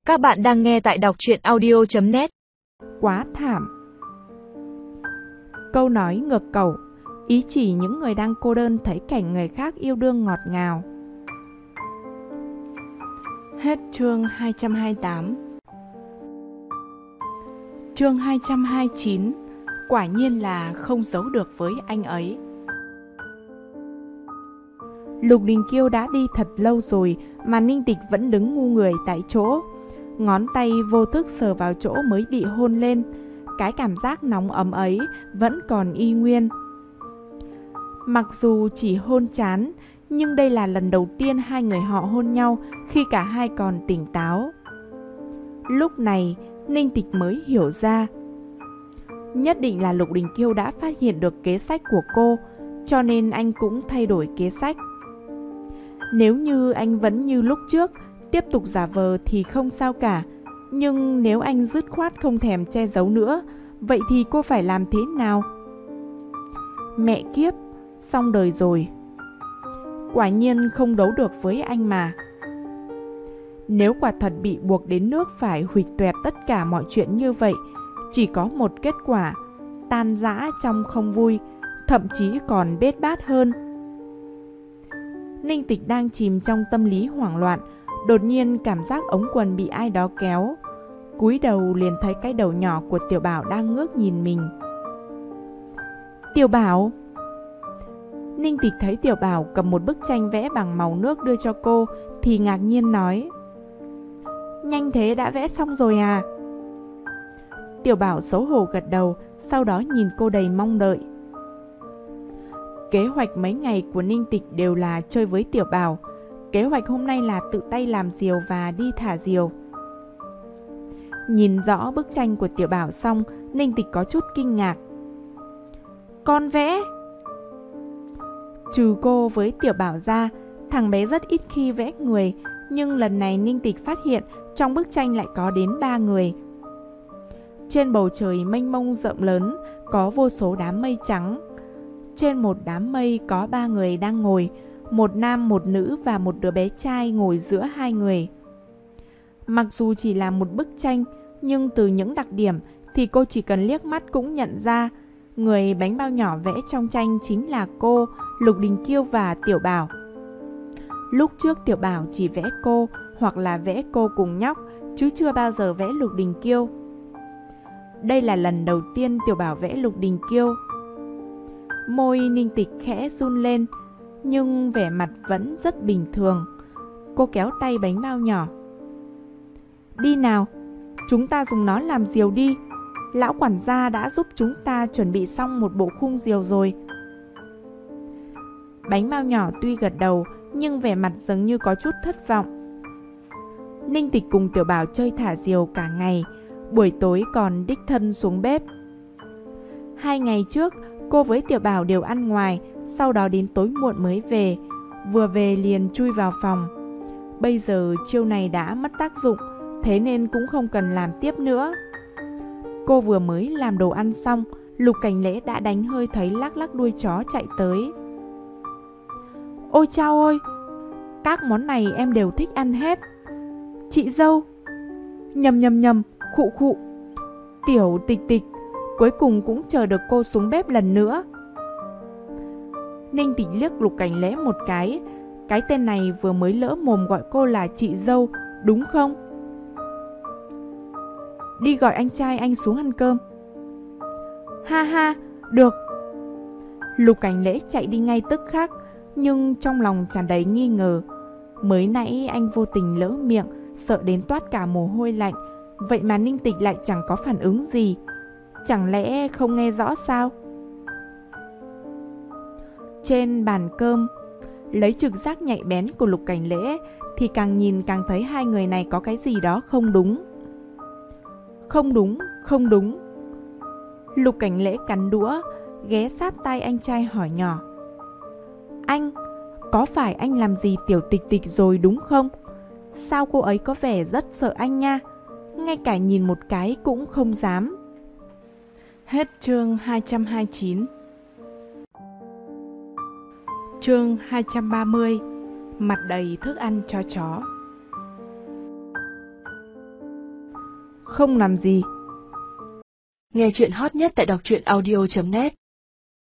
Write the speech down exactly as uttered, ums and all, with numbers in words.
Các bạn đang nghe tại đọc truyện audio chấm net. Quá thảm. Câu nói ngược cẩu, ý chỉ những người đang cô đơn thấy cảnh người khác yêu đương ngọt ngào. Hết chương hai trăm hai mươi tám. Chương hai trăm hai mươi chín. Quả nhiên là không giấu được với anh ấy. Lục Đình Kiêu đã đi thật lâu rồi mà Ninh Tịch vẫn đứng ngu người tại chỗ. Ngón tay vô thức sờ vào chỗ mới bị hôn lên. Cái cảm giác nóng ấm ấy vẫn còn y nguyên. Mặc dù chỉ hôn trán, nhưng đây là lần đầu tiên hai người họ hôn nhau khi cả hai còn tỉnh táo. Lúc này, Ninh Tịch mới hiểu ra. Nhất định là Lục Đình Kiêu đã phát hiện được kế sách của cô, cho nên anh cũng thay đổi kế sách. Nếu như anh vẫn như lúc trước, tiếp tục giả vờ thì không sao cả. Nhưng nếu anh dứt khoát không thèm che giấu nữa, vậy thì cô phải làm thế nào? Mẹ kiếp, xong đời rồi. Quả nhiên không đấu được với anh mà. Nếu quả thật bị buộc đến nước phải huỵch toẹt tất cả mọi chuyện như vậy, chỉ có một kết quả, tan rã trong không vui, thậm chí còn bết bát hơn. Ninh Tịch đang chìm trong tâm lý hoảng loạn, đột nhiên cảm giác ống quần bị ai đó kéo. Cúi đầu liền thấy cái đầu nhỏ của Tiểu Bảo đang ngước nhìn mình. Tiểu Bảo! Ninh Tịch thấy Tiểu Bảo cầm một bức tranh vẽ bằng màu nước đưa cho cô thì ngạc nhiên nói: Nhanh thế đã vẽ xong rồi à? Tiểu Bảo xấu hổ gật đầu, sau đó nhìn cô đầy mong đợi. Kế hoạch mấy ngày của Ninh Tịch đều là chơi với Tiểu Bảo. Kế hoạch hôm nay là tự tay làm diều và đi thả diều. Nhìn rõ bức tranh của Tiểu Bảo xong, Ninh Tịch có chút kinh ngạc. Con vẽ? Trừ cô với Tiểu Bảo ra, thằng bé rất ít khi vẽ người, nhưng lần này Ninh Tịch phát hiện trong bức tranh lại có đến ba người. Trên bầu trời mênh mông rộng lớn có vô số đám mây trắng. Trên một đám mây có ba người đang ngồi, một nam, một nữ và một đứa bé trai ngồi giữa hai người. Mặc dù chỉ là một bức tranh, nhưng từ những đặc điểm thì cô chỉ cần liếc mắt cũng nhận ra. Người bánh bao nhỏ vẽ trong tranh chính là cô, Lục Đình Kiêu và Tiểu Bảo. Lúc trước Tiểu Bảo chỉ vẽ cô hoặc là vẽ cô cùng nhóc, chứ chưa bao giờ vẽ Lục Đình Kiêu. Đây là lần đầu tiên Tiểu Bảo vẽ Lục Đình Kiêu. Môi Ninh Tịch khẽ run lên, nhưng vẻ mặt vẫn rất bình thường. Cô kéo tay bánh bao nhỏ. Đi nào, chúng ta dùng nó làm diều đi. Lão quản gia đã giúp chúng ta chuẩn bị xong một bộ khung diều rồi. Bánh bao nhỏ tuy gật đầu, nhưng vẻ mặt dường như có chút thất vọng. Ninh Tịch cùng Tiểu Bảo chơi thả diều cả ngày, buổi tối còn đích thân xuống bếp. Hai ngày trước, cô với Tiểu Bảo đều ăn ngoài, sau đó đến tối muộn mới về. Vừa về liền chui vào phòng. Bây giờ chiêu này đã mất tác dụng, thế nên cũng không cần làm tiếp nữa. Cô vừa mới làm đồ ăn xong, Lục Cảnh Lễ đã đánh hơi thấy lắc lắc đuôi chó chạy tới. Ôi chao ôi, các món này em đều thích ăn hết. Chị dâu! Nhầm nhầm nhầm, khụ khụ. Tiểu Tịch Tịch, cuối cùng cũng chờ được cô xuống bếp lần nữa. Ninh Tịch liếc Lục Cảnh Lễ một cái. Cái tên này vừa mới lỡ mồm gọi cô là chị dâu, đúng không? Đi gọi anh trai anh xuống ăn cơm. Ha ha, được. Lục Cảnh Lễ chạy đi ngay tức khắc, nhưng trong lòng tràn đầy nghi ngờ. Mới nãy anh vô tình lỡ miệng, sợ đến toát cả mồ hôi lạnh. Vậy mà Ninh Tịch lại chẳng có phản ứng gì. Chẳng lẽ không nghe rõ sao? Trên bàn cơm, lấy trực giác nhạy bén của Lục Cảnh Lễ thì càng nhìn càng thấy hai người này có cái gì đó không đúng. Không đúng, không đúng. Lục Cảnh Lễ cắn đũa, ghé sát tai anh trai hỏi nhỏ. Anh, có phải anh làm gì Tiểu Tịch Tịch rồi đúng không? Sao cô ấy có vẻ rất sợ anh nha, ngay cả nhìn một cái cũng không dám. Hết chương hai trăm hai mươi chín. Chương hai trăm ba mươi. Mặt đầy thức ăn cho chó. Không làm gì. Nghe chuyện hot nhất tại đọc truyện audio chấm net.